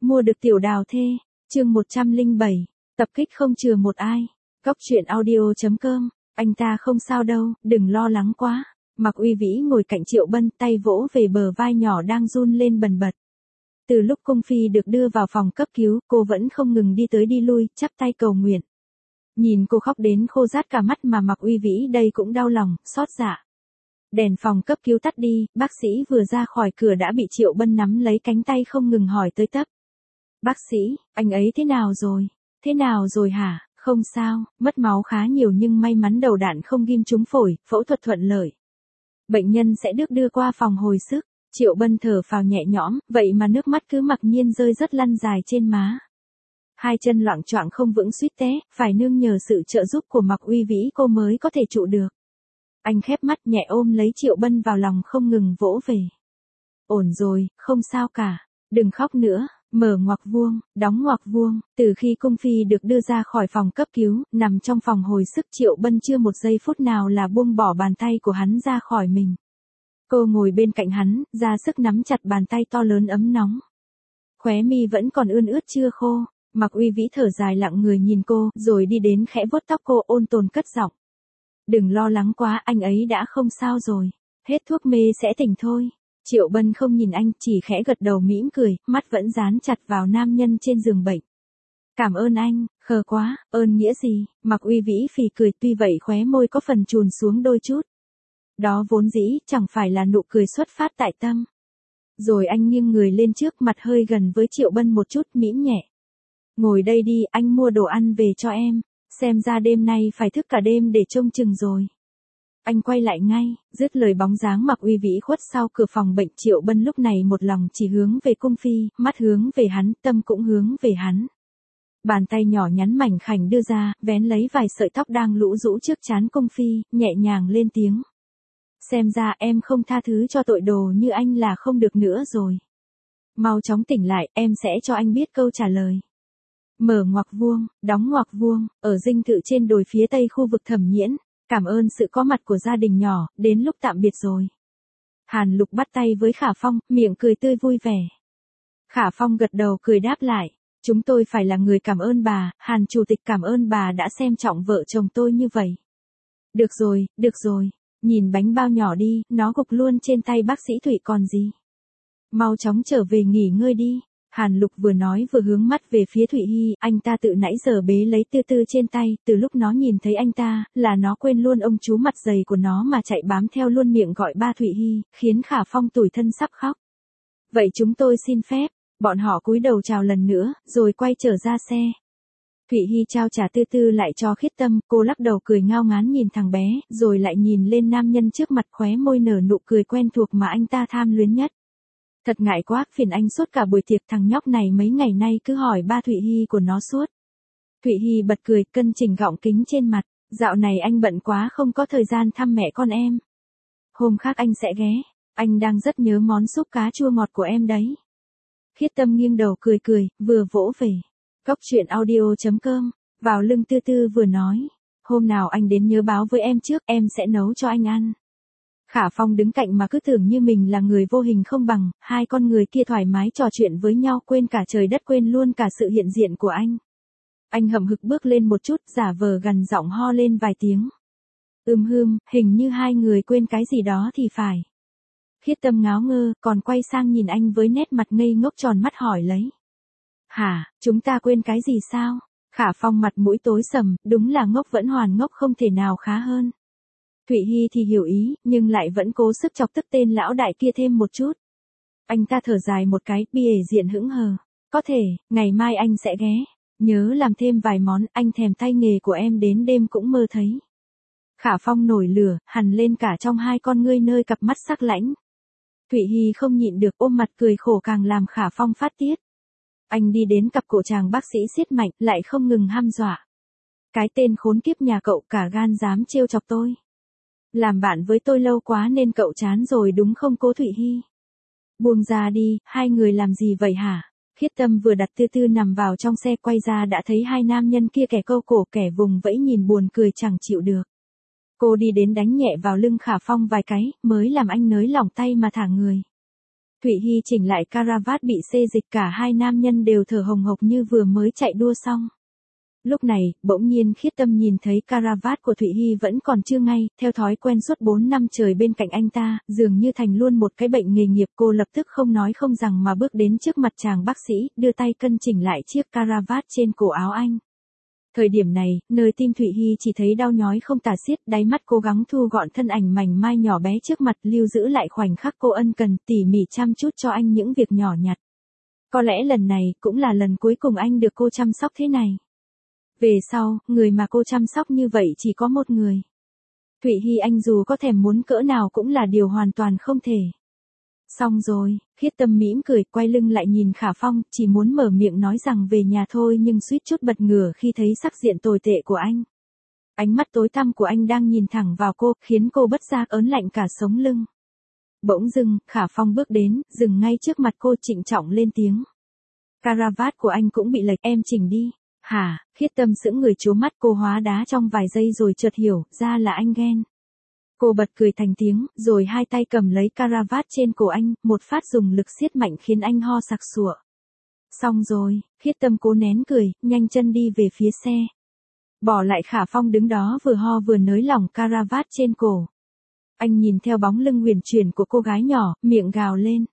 Mua được tiểu đào thê, chương 107, tập kích không chừa một ai. Góc truyện audio.com, anh ta không sao đâu, đừng lo lắng quá. Mạc Uy Vĩ ngồi cạnh Triệu Bân, tay vỗ về bờ vai nhỏ đang run lên bần bật. Từ lúc Cung Phi được đưa vào phòng cấp cứu, cô vẫn không ngừng đi tới đi lui, chắp tay cầu nguyện. Nhìn cô khóc đến khô rát cả mắt mà Mạc Uy Vĩ đây cũng đau lòng, xót dạ. Đèn phòng cấp cứu tắt đi, bác sĩ vừa ra khỏi cửa đã bị Triệu Bân nắm lấy cánh tay không ngừng hỏi tới tấp. Bác sĩ, anh ấy thế nào rồi? Thế nào rồi hả? Không sao, mất máu khá nhiều nhưng may mắn đầu đạn không ghim trúng phổi, phẫu thuật thuận lợi. Bệnh nhân sẽ được đưa qua phòng hồi sức. Triệu Bân thở phào nhẹ nhõm, vậy mà nước mắt cứ mặc nhiên rơi rất lăn dài trên má. Hai chân loạng choạng không vững suýt té, phải nương nhờ sự trợ giúp của Mạc Uy Vĩ cô mới có thể trụ được. Anh khép mắt nhẹ ôm lấy Triệu Bân vào lòng không ngừng vỗ về. Ổn rồi, không sao cả, đừng khóc nữa. Mở ngoặc vuông, đóng ngoặc vuông, từ khi Cung Phi được đưa ra khỏi phòng cấp cứu, nằm trong phòng hồi sức Triệu Bân chưa một giây phút nào là buông bỏ bàn tay của hắn ra khỏi mình. Cô ngồi bên cạnh hắn, ra sức nắm chặt bàn tay to lớn ấm nóng. Khóe mi vẫn còn ươn ướt chưa khô, Mạc Uy Vĩ thở dài lặng người nhìn cô, rồi đi đến khẽ vuốt tóc cô ôn tồn cất giọng. Đừng lo lắng quá, anh ấy đã không sao rồi, hết thuốc mê sẽ tỉnh thôi. Triệu Bân không nhìn anh, chỉ khẽ gật đầu mỉm cười, mắt vẫn dán chặt vào nam nhân trên giường bệnh. Cảm ơn anh, khờ quá, ơn nghĩa gì? Mạc Uy Vĩ phì cười, tuy vậy khóe môi có phần chùn xuống đôi chút. Đó vốn dĩ chẳng phải là nụ cười xuất phát tại tâm. Rồi anh nghiêng người lên trước, mặt hơi gần với Triệu Bân một chút, mỉm nhẹ. Ngồi đây đi, anh mua đồ ăn về cho em, xem ra đêm nay phải thức cả đêm để trông chừng rồi. Anh quay lại ngay, dứt lời bóng dáng Mạc Uy Vĩ khuất sau cửa phòng bệnh. Triệu Bân lúc này một lòng chỉ hướng về Cung Phi, mắt hướng về hắn, tâm cũng hướng về hắn. Bàn tay nhỏ nhắn mảnh khảnh đưa ra, vén lấy vài sợi tóc đang lũ rũ trước trán Cung Phi, nhẹ nhàng lên tiếng. Xem ra em không tha thứ cho tội đồ như anh là không được nữa rồi. Mau chóng tỉnh lại, em sẽ cho anh biết câu trả lời. Mở ngoặc vuông, đóng ngoặc vuông, ở dinh thự trên đồi phía tây khu vực Thẩm Nhiễn. Cảm ơn sự có mặt của gia đình nhỏ, đến lúc tạm biệt rồi. Hàn Lục bắt tay với Khả Phong, miệng cười tươi vui vẻ. Khả Phong gật đầu cười đáp lại. Chúng tôi phải là người cảm ơn bà, Hàn Chủ tịch cảm ơn bà đã xem trọng vợ chồng tôi như vậy. Được rồi, nhìn bánh bao nhỏ đi, nó gục luôn trên tay bác sĩ Thụy còn gì. Mau chóng trở về nghỉ ngơi đi. Hàn Lục vừa nói vừa hướng mắt về phía Thụy Hy, anh ta tự nãy giờ bế lấy Tư Tư trên tay, từ lúc nó nhìn thấy anh ta, là nó quên luôn ông chú mặt dày của nó mà chạy bám theo luôn miệng gọi ba Thụy Hy, khiến Khả Phong tủi thân sắp khóc. Vậy chúng tôi xin phép, bọn họ cúi đầu chào lần nữa, rồi quay trở ra xe. Thụy Hy trao trả Tư Tư lại cho Khiết Tâm, cô lắc đầu cười ngao ngán nhìn thằng bé, rồi lại nhìn lên nam nhân trước mặt, khóe môi nở nụ cười quen thuộc mà anh ta tham luyến nhất. Thật ngại quá, phiền anh suốt cả buổi tiệc, thằng nhóc này mấy ngày nay cứ hỏi ba Thụy Hy của nó suốt. Thụy Hy bật cười, cân chỉnh gọng kính trên mặt, dạo này anh bận quá không có thời gian thăm mẹ con em. Hôm khác anh sẽ ghé, anh đang rất nhớ món súp cá chua ngọt của em đấy. Khiết Tâm nghiêng đầu cười cười, vừa vỗ về. Góc truyện audio.com, vào lưng Tư Tư vừa nói. Hôm nào anh đến nhớ báo với em trước, em sẽ nấu cho anh ăn. Khả Phong đứng cạnh mà cứ tưởng như mình là người vô hình không bằng, hai con người kia thoải mái trò chuyện với nhau, quên cả trời đất, quên luôn cả sự hiện diện của anh. Anh hậm hực bước lên một chút, giả vờ gằn giọng ho lên vài tiếng. Hình như hai người quên cái gì đó thì phải. Khiết Tâm ngáo ngơ, còn quay sang nhìn anh với nét mặt ngây ngốc tròn mắt hỏi lấy. Hả, chúng ta quên cái gì sao? Khả Phong mặt mũi tối sầm, đúng là ngốc vẫn hoàn ngốc, không thể nào khá hơn. Thụy Hy thì hiểu ý, nhưng lại vẫn cố sức chọc tức tên lão đại kia thêm một chút. Anh ta thở dài một cái, bỉ diện hững hờ. Có thể, ngày mai anh sẽ ghé. Nhớ làm thêm vài món, anh thèm tay nghề của em đến đêm cũng mơ thấy. Khả Phong nổi lửa, hằn lên cả trong hai con ngươi nơi cặp mắt sắc lãnh. Thụy Hy không nhịn được ôm mặt cười khổ, càng làm Khả Phong phát tiết. Anh đi đến cặp cổ chàng bác sĩ siết mạnh, lại không ngừng hăm dọa. Cái tên khốn kiếp nhà cậu cả gan dám trêu chọc tôi. Làm bạn với tôi lâu quá nên cậu chán rồi đúng không cô Thụy Hy? Buông ra đi, hai người làm gì vậy hả? Khiết Tâm vừa đặt Tư Tư nằm vào trong xe, quay ra đã thấy hai nam nhân kia kẻ câu cổ kẻ vùng vẫy nhìn buồn cười chẳng chịu được. Cô đi đến đánh nhẹ vào lưng Khả Phong vài cái, mới làm anh nới lỏng tay mà thả người. Thụy Hy chỉnh lại caravat bị xê dịch, cả hai nam nhân đều thở hồng hộc như vừa mới chạy đua xong. Lúc này, bỗng nhiên Khiết Tâm nhìn thấy caravat của Thụy Hy vẫn còn chưa ngay, theo thói quen suốt 4 năm trời bên cạnh anh ta, dường như thành luôn một cái bệnh nghề nghiệp. Cô lập tức không nói không rằng mà bước đến trước mặt chàng bác sĩ, đưa tay cân chỉnh lại chiếc caravat trên cổ áo anh. Thời điểm này, nơi tim Thụy Hy chỉ thấy đau nhói không tả xiết, đáy mắt cố gắng thu gọn thân ảnh mảnh mai nhỏ bé trước mặt, lưu giữ lại khoảnh khắc cô ân cần, tỉ mỉ chăm chút cho anh những việc nhỏ nhặt. Có lẽ lần này cũng là lần cuối cùng anh được cô chăm sóc thế này. Về sau, người mà cô chăm sóc như vậy chỉ có một người. Thụy Hy anh dù có thèm muốn cỡ nào cũng là điều hoàn toàn không thể. Xong rồi, Khiết Tâm mỉm cười, quay lưng lại nhìn Khả Phong, chỉ muốn mở miệng nói rằng về nhà thôi nhưng suýt chút bật ngửa khi thấy sắc diện tồi tệ của anh. Ánh mắt tối tăm của anh đang nhìn thẳng vào cô, khiến cô bất giác ớn lạnh cả sống lưng. Bỗng dưng, Khả Phong bước đến, dừng ngay trước mặt cô, trịnh trọng lên tiếng. Caravat của anh cũng bị lệch, em chỉnh đi. Hả? Khiết Tâm sững người trố mắt, cô hóa đá trong vài giây rồi chợt hiểu ra là anh ghen. Cô bật cười thành tiếng, rồi hai tay cầm lấy caravat trên cổ anh, một phát dùng lực siết mạnh khiến anh ho sặc sụa. Xong rồi, Khiết Tâm cố nén cười, nhanh chân đi về phía xe. Bỏ lại Khả Phong đứng đó vừa ho vừa nới lỏng caravat trên cổ. Anh nhìn theo bóng lưng huyền chuyển của cô gái nhỏ, miệng gào lên.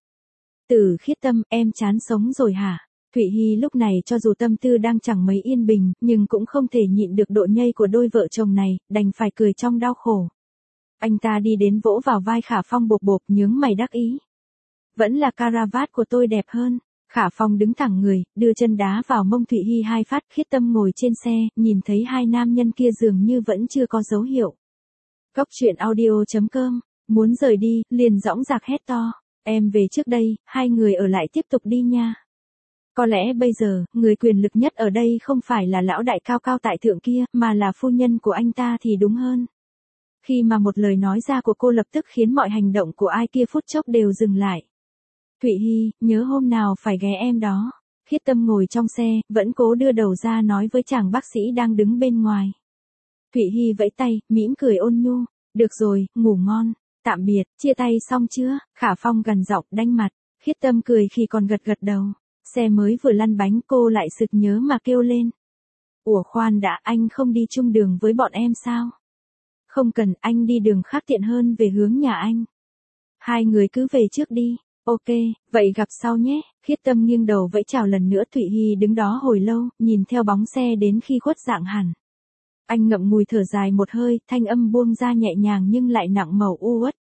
Từ Khiết Tâm, em chán sống rồi hả? Thụy Hy lúc này cho dù tâm tư đang chẳng mấy yên bình, nhưng cũng không thể nhịn được độ nhây của đôi vợ chồng này, đành phải cười trong đau khổ. Anh ta đi đến vỗ vào vai Khả Phong bộp bộp, nhướng mày đắc ý. Vẫn là caravat của tôi đẹp hơn. Khả Phong đứng thẳng người, đưa chân đá vào mông Thụy Hy hai phát. Khiết Tâm ngồi trên xe, nhìn thấy hai nam nhân kia dường như vẫn chưa có dấu hiệu. Góc truyện audio.com, muốn rời đi, liền dõng dạc hét to. Em về trước đây, hai người ở lại tiếp tục đi nha. Có lẽ bây giờ, người quyền lực nhất ở đây không phải là lão đại cao cao tại thượng kia, mà là phu nhân của anh ta thì đúng hơn. Khi mà một lời nói ra của cô lập tức khiến mọi hành động của ai kia phút chốc đều dừng lại. Thụy Hy, nhớ hôm nào phải ghé em đó. Khiết Tâm ngồi trong xe, vẫn cố đưa đầu ra nói với chàng bác sĩ đang đứng bên ngoài. Thụy Hy vẫy tay, mỉm cười ôn nhu. Được rồi, ngủ ngon. Tạm biệt, chia tay xong chưa? Khả Phong gằn giọng đanh mặt. Khiết Tâm cười khi còn gật gật đầu. Xe mới vừa lăn bánh cô lại sực nhớ mà kêu lên. Ủa khoan đã, anh không đi chung đường với bọn em sao? Không cần, anh đi đường khác tiện hơn về hướng nhà anh. Hai người cứ về trước đi. Ok, vậy gặp sau nhé. Khiết Tâm nghiêng đầu vẫy chào lần nữa. Thụy Hy đứng đó hồi lâu, nhìn theo bóng xe đến khi khuất dạng hẳn. Anh ngậm ngùi thở dài một hơi, thanh âm buông ra nhẹ nhàng nhưng lại nặng màu u uất.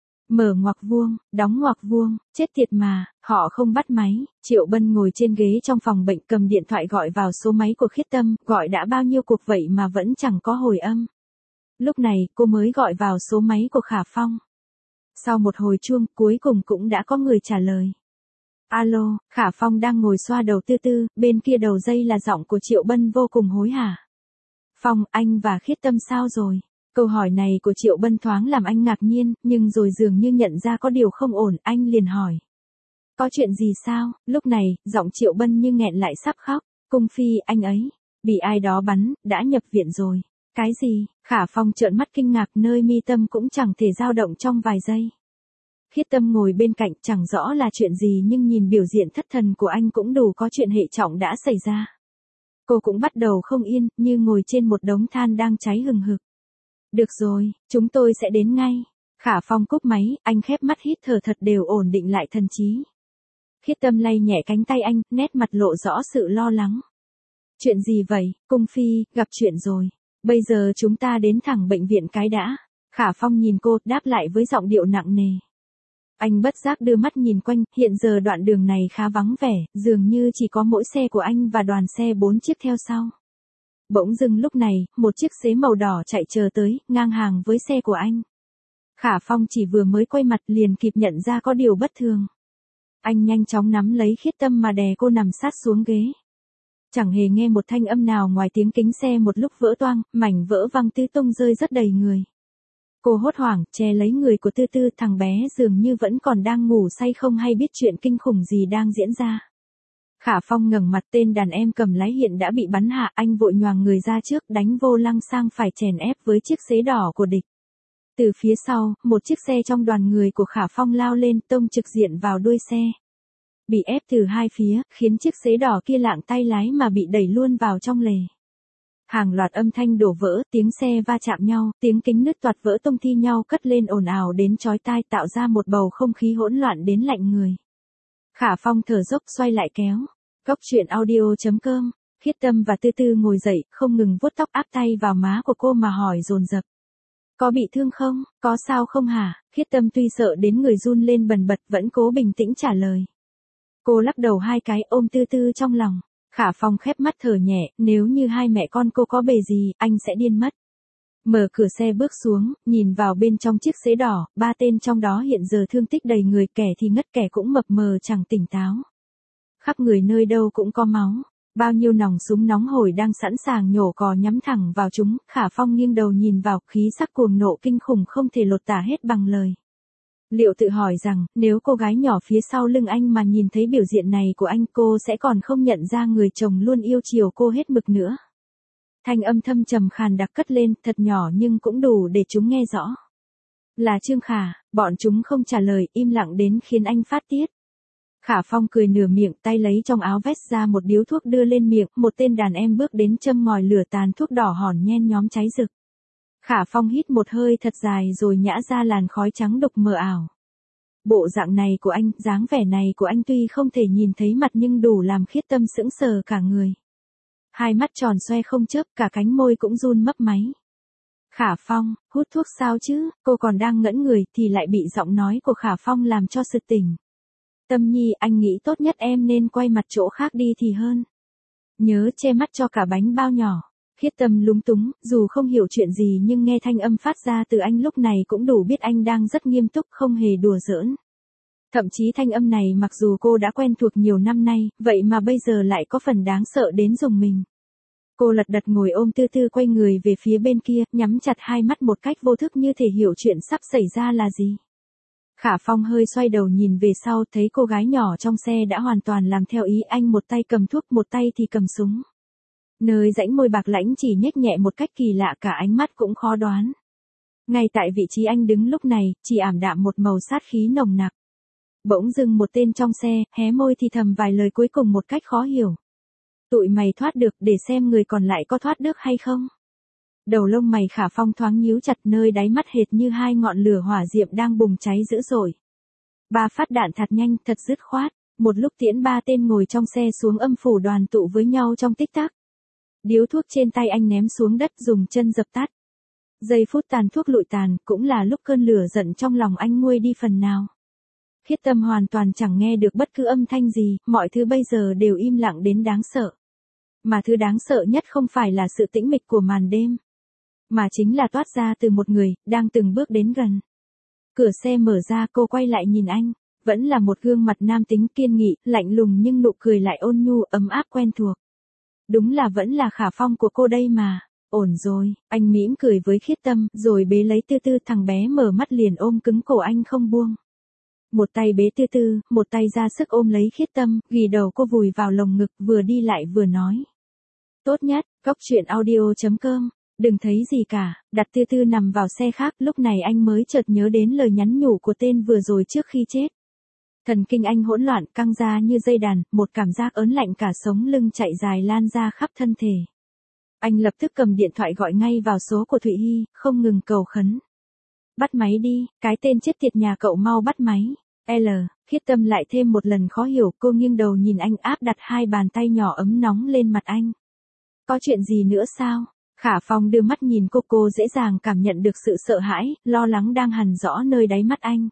Mở ngoặc vuông, đóng ngoặc vuông, chết tiệt mà, họ không bắt máy. Triệu Bân ngồi trên ghế trong phòng bệnh cầm điện thoại gọi vào số máy của Khiết Tâm, gọi đã bao nhiêu cuộc vậy mà vẫn chẳng có hồi âm. Lúc này, cô mới gọi vào số máy của Khả Phong. Sau một hồi chuông, cuối cùng cũng đã có người trả lời. Alo, Khả Phong đang ngồi xoa đầu tư tư, bên kia đầu dây là giọng của Triệu Bân vô cùng hối hả. Phong, anh và Khiết Tâm sao rồi? Câu hỏi này của Triệu Bân thoáng làm anh ngạc nhiên, nhưng rồi dường như nhận ra có điều không ổn, anh liền hỏi. Có chuyện gì sao? Lúc này, giọng Triệu Bân như nghẹn lại sắp khóc. Cung phi, anh ấy, bị ai đó bắn, đã nhập viện rồi. Cái gì? Khả Phong trợn mắt kinh ngạc, nơi mi tâm cũng chẳng thể dao động trong vài giây. Khiết Tâm ngồi bên cạnh, chẳng rõ là chuyện gì nhưng nhìn biểu hiện thất thần của anh cũng đủ có chuyện hệ trọng đã xảy ra. Cô cũng bắt đầu không yên, như ngồi trên một đống than đang cháy hừng hực. Được rồi, chúng tôi sẽ đến ngay. Khả Phong cúp máy, anh khép mắt hít thở thật đều ổn định lại thần trí. Khiết Tâm lay nhẹ cánh tay anh, nét mặt lộ rõ sự lo lắng. Chuyện gì vậy, Cung phi, gặp chuyện rồi. Bây giờ chúng ta đến thẳng bệnh viện cái đã. Khả Phong nhìn cô, đáp lại với giọng điệu nặng nề. Anh bất giác đưa mắt nhìn quanh, hiện giờ đoạn đường này khá vắng vẻ, dường như chỉ có mỗi xe của anh và đoàn xe 4 chiếc theo sau. Bỗng dưng lúc này, một chiếc xế màu đỏ chạy chờ tới, ngang hàng với xe của anh. Khả Phong chỉ vừa mới quay mặt liền kịp nhận ra có điều bất thường. Anh nhanh chóng nắm lấy Khiết Tâm mà đè cô nằm sát xuống ghế. Chẳng hề nghe một thanh âm nào ngoài tiếng kính xe một lúc vỡ toang, mảnh vỡ văng tứ tung rơi rất đầy người. Cô hốt hoảng, che lấy người của Tư Tư, thằng bé dường như vẫn còn đang ngủ say không hay biết chuyện kinh khủng gì đang diễn ra. Khả Phong ngẩng mặt, tên đàn em cầm lái hiện đã bị bắn hạ, anh vội nhoàng người ra trước đánh vô lăng sang phải chèn ép với chiếc xế đỏ của địch. Từ phía sau, một chiếc xe trong đoàn người của Khả Phong lao lên tông trực diện vào đuôi xe. Bị ép từ hai phía, khiến chiếc xế đỏ kia lạng tay lái mà bị đẩy luôn vào trong lề. Hàng loạt âm thanh đổ vỡ, tiếng xe va chạm nhau, tiếng kính nứt toạc vỡ tông thi nhau cất lên ồn ào đến chói tai, tạo ra một bầu không khí hỗn loạn đến lạnh người. Khả Phong thở dốc xoay lại kéo. Góc truyện audio.com. Khiết Tâm và Tư Tư ngồi dậy, không ngừng vuốt tóc áp tay vào má của cô mà hỏi dồn dập. Có bị thương không, có sao không hả? Khiết Tâm tuy sợ đến người run lên bần bật vẫn cố bình tĩnh trả lời. Cô lắc đầu hai cái ôm Tư Tư trong lòng. Khả Phong khép mắt thở nhẹ, nếu như hai mẹ con cô có bề gì, anh sẽ điên mất. Mở cửa xe bước xuống, nhìn vào bên trong chiếc xế đỏ, ba tên trong đó hiện giờ thương tích đầy người, kẻ thì ngất kẻ cũng mập mờ chẳng tỉnh táo. Khắp người nơi đâu cũng có máu, bao nhiêu nòng súng nóng hổi đang sẵn sàng nhổ cò nhắm thẳng vào chúng. Khả Phong nghiêng đầu nhìn vào, khí sắc cuồng nộ kinh khủng không thể lột tả hết bằng lời. Liệu tự hỏi rằng, nếu cô gái nhỏ phía sau lưng anh mà nhìn thấy biểu diện này của anh, cô sẽ còn không nhận ra người chồng luôn yêu chiều cô hết mực nữa. Thanh âm thâm trầm khàn đặc cất lên, thật nhỏ nhưng cũng đủ để chúng nghe rõ. Là Trương Khả. Bọn chúng không trả lời, im lặng đến khiến anh phát tiết. Khả Phong cười nửa miệng, tay lấy trong áo vest ra một điếu thuốc đưa lên miệng, một tên đàn em bước đến châm ngòi lửa tàn thuốc đỏ hòn nhen nhóm cháy rực. Khả Phong hít một hơi thật dài rồi nhả ra làn khói trắng đục mờ ảo. Bộ dạng này của anh, dáng vẻ này của anh tuy không thể nhìn thấy mặt nhưng đủ làm Khiết Tâm sững sờ cả người. Hai mắt tròn xoe không chớp, cả cánh môi cũng run mấp máy. Khả Phong, hút thuốc sao chứ? Cô còn đang ngẩn người thì lại bị giọng nói của Khả Phong làm cho sực tỉnh. Tâm Nhi, anh nghĩ tốt nhất em nên quay mặt chỗ khác đi thì hơn. Nhớ che mắt cho cả bánh bao nhỏ. Khiết Tâm lúng túng, dù không hiểu chuyện gì nhưng nghe thanh âm phát ra từ anh lúc này cũng đủ biết anh đang rất nghiêm túc, không hề đùa giỡn. Thậm chí thanh âm này mặc dù cô đã quen thuộc nhiều năm nay, vậy mà bây giờ lại có phần đáng sợ đến rùng mình. Cô lật đật ngồi ôm Tư Tư quay người về phía bên kia, nhắm chặt hai mắt một cách vô thức như thể hiểu chuyện sắp xảy ra là gì. Khả Phong hơi xoay đầu nhìn về sau, thấy cô gái nhỏ trong xe đã hoàn toàn làm theo ý anh, một tay cầm thuốc, một tay thì cầm súng. Nơi rãnh môi bạc lãnh chỉ nhếch nhẹ một cách kỳ lạ, cả ánh mắt cũng khó đoán. Ngay tại vị trí anh đứng lúc này, chỉ ảm đạm một màu sát khí nồng nặc. Bỗng dưng một tên trong xe, hé môi thì thầm vài lời cuối cùng một cách khó hiểu. Tụi mày thoát được, để xem người còn lại có thoát được hay không. Đầu lông mày Khả Phong thoáng nhíu chặt, nơi đáy mắt hệt như hai ngọn lửa hỏa diệm đang bùng cháy dữ dội. 3 phát đạn thật nhanh, thật dứt khoát. Một lúc tiễn 3 tên ngồi trong xe xuống, âm phủ đoàn tụ với nhau trong tích tắc. Điếu thuốc trên tay anh ném xuống đất, dùng chân dập tắt. Giây phút tàn thuốc lụi tàn, cũng là lúc cơn lửa giận trong lòng anh nguôi đi phần nào. Khiết Tâm hoàn toàn chẳng nghe được bất cứ âm thanh gì, mọi thứ bây giờ đều im lặng đến đáng sợ. Mà thứ đáng sợ nhất không phải là sự tĩnh mịch của màn đêm, mà chính là toát ra từ một người, đang từng bước đến gần. Cửa xe mở ra, cô quay lại nhìn anh, vẫn là một gương mặt nam tính kiên nghị, lạnh lùng nhưng nụ cười lại ôn nhu, ấm áp quen thuộc. Đúng là vẫn là Khả Phong của cô đây mà. Ổn rồi, anh mỉm cười với Khiết Tâm, rồi bế lấy Tư Tư, thằng bé mở mắt liền ôm cứng cổ anh không buông. Một tay bế Tư Tư, một tay ra sức ôm lấy Khiết Tâm, ghì đầu cô vùi vào lồng ngực, vừa đi lại vừa nói. Tốt nhất, góc truyện audio.com, đừng thấy gì cả, đặt Tư Tư nằm vào xe khác, lúc này anh mới chợt nhớ đến lời nhắn nhủ của tên vừa rồi trước khi chết. Thần kinh anh hỗn loạn, căng ra như dây đàn, một cảm giác ớn lạnh cả sống lưng chạy dài lan ra khắp thân thể. Anh lập tức cầm điện thoại gọi ngay vào số của Thụy Hy, không ngừng cầu khấn. Bắt máy đi, cái tên chết tiệt nhà cậu mau bắt máy. Khiết Tâm lại thêm một lần khó hiểu, cô nghiêng đầu nhìn anh, áp đặt hai bàn tay nhỏ ấm nóng lên mặt anh. Có chuyện gì nữa sao? Khả Phong đưa mắt nhìn cô dễ dàng cảm nhận được sự sợ hãi, lo lắng đang hằn rõ nơi đáy mắt anh.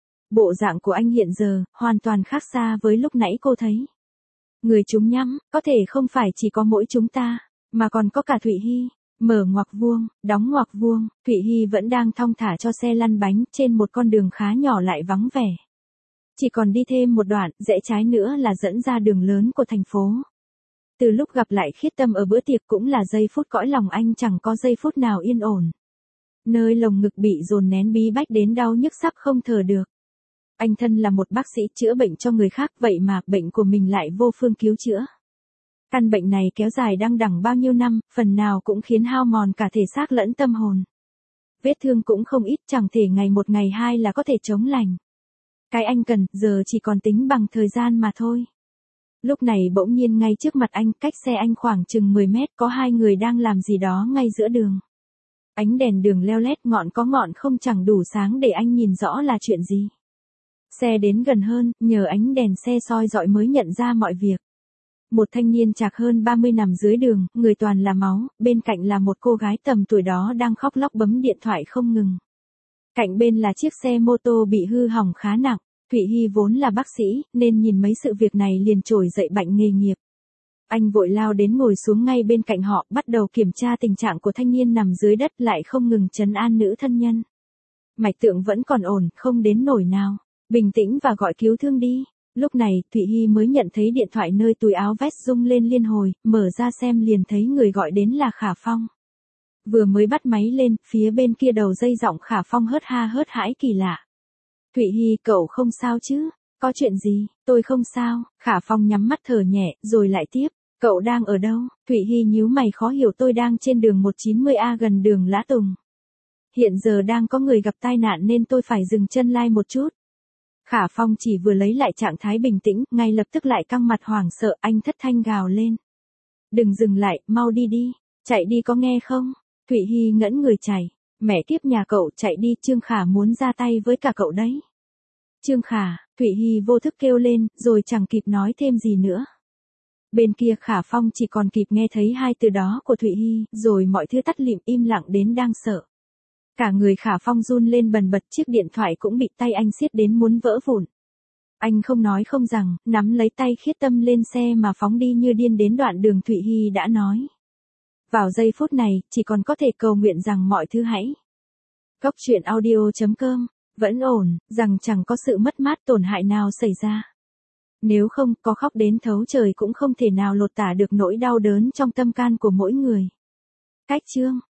Bộ dạng của anh hiện giờ, hoàn toàn khác xa với lúc nãy cô thấy. Người chúng nhắm, có thể không phải chỉ có mỗi chúng ta, mà còn có cả Thụy Hy. Mở ngoặc vuông, đóng ngoặc vuông, Thụy Hy vẫn đang thong thả cho xe lăn bánh trên một con đường khá nhỏ lại vắng vẻ. Chỉ còn đi thêm một đoạn, rẽ trái nữa là dẫn ra đường lớn của thành phố. Từ lúc gặp lại Khiết Tâm ở bữa tiệc cũng là giây phút cõi lòng anh chẳng có giây phút nào yên ổn. Nơi lồng ngực bị dồn nén bí bách đến đau nhức sắp không thở được. Anh thân là một bác sĩ chữa bệnh cho người khác, vậy mà bệnh của mình lại vô phương cứu chữa. Căn bệnh này kéo dài đăng đẳng bao nhiêu năm, phần nào cũng khiến hao mòn cả thể xác lẫn tâm hồn. vết thương cũng không ít, chẳng thể ngày một ngày hai là có thể chống lành. Cái anh cần, giờ chỉ còn tính bằng thời gian mà thôi. Lúc này bỗng nhiên ngay trước mặt anh, cách xe anh khoảng chừng 10 mét, có hai người đang làm gì đó ngay giữa đường. Ánh đèn đường leo lét, ngọn có ngọn không chẳng đủ sáng để anh nhìn rõ là chuyện gì. Xe đến gần hơn, nhờ ánh đèn xe soi rọi mới nhận ra mọi việc. Một thanh niên chạc hơn 30 nằm dưới đường, người toàn là máu, bên cạnh là một cô gái tầm tuổi đó đang khóc lóc bấm điện thoại không ngừng. Cạnh bên là chiếc xe mô tô bị hư hỏng khá nặng. Thụy Hy vốn là bác sĩ, nên nhìn mấy sự việc này liền trỗi dậy bệnh nghề nghiệp. Anh vội lao đến ngồi xuống ngay bên cạnh họ, bắt đầu kiểm tra tình trạng của thanh niên nằm dưới đất, lại không ngừng trấn an nữ thân nhân. Mạch tượng vẫn còn ổn, không đến nỗi nào. Bình tĩnh và gọi cứu thương đi. Lúc này, Thụy Hy mới nhận thấy điện thoại nơi túi áo vest rung lên liên hồi, mở ra xem liền thấy người gọi đến là Khả Phong. Vừa mới bắt máy lên, phía bên kia đầu dây giọng Khả Phong hớt ha hớt hãi kỳ lạ. Thụy Hy, cậu không sao chứ? Có chuyện gì? Tôi không sao. Khả Phong nhắm mắt thở nhẹ, rồi lại tiếp. Cậu đang ở đâu? Thụy Hy nhíu mày khó hiểu, tôi đang trên đường 190A gần đường Lã Tùng. Hiện giờ đang có người gặp tai nạn nên tôi phải dừng chân lai một chút. Khả Phong chỉ vừa lấy lại trạng thái bình tĩnh, ngay lập tức lại căng mặt hoảng sợ, anh thất thanh gào lên. Đừng dừng lại, mau đi đi. Chạy đi có nghe không? Thụy Hy ngẫn người chảy. Mẹ kiếp nhà cậu, chạy đi, Trương Khả muốn ra tay với cả cậu đấy. Trương Khả, Thụy Hy vô thức kêu lên, rồi chẳng kịp nói thêm gì nữa. Bên kia Khả Phong chỉ còn kịp nghe thấy hai từ đó của Thụy Hy, rồi mọi thứ tắt lịm, im lặng đến đang sợ. Cả người Khả Phong run lên bần bật, chiếc điện thoại cũng bị tay anh siết đến muốn vỡ vụn. Anh không nói không rằng, nắm lấy tay Khiết Tâm lên xe mà phóng đi như điên đến đoạn đường Thụy Hy đã nói. Vào giây phút này, chỉ còn có thể cầu nguyện rằng mọi thứ hãy. Góc truyện audio.com, vẫn ổn, rằng chẳng có sự mất mát tổn hại nào xảy ra. Nếu không, có khóc đến thấu trời cũng không thể nào lột tả được nỗi đau đớn trong tâm can của mỗi người. Cách chương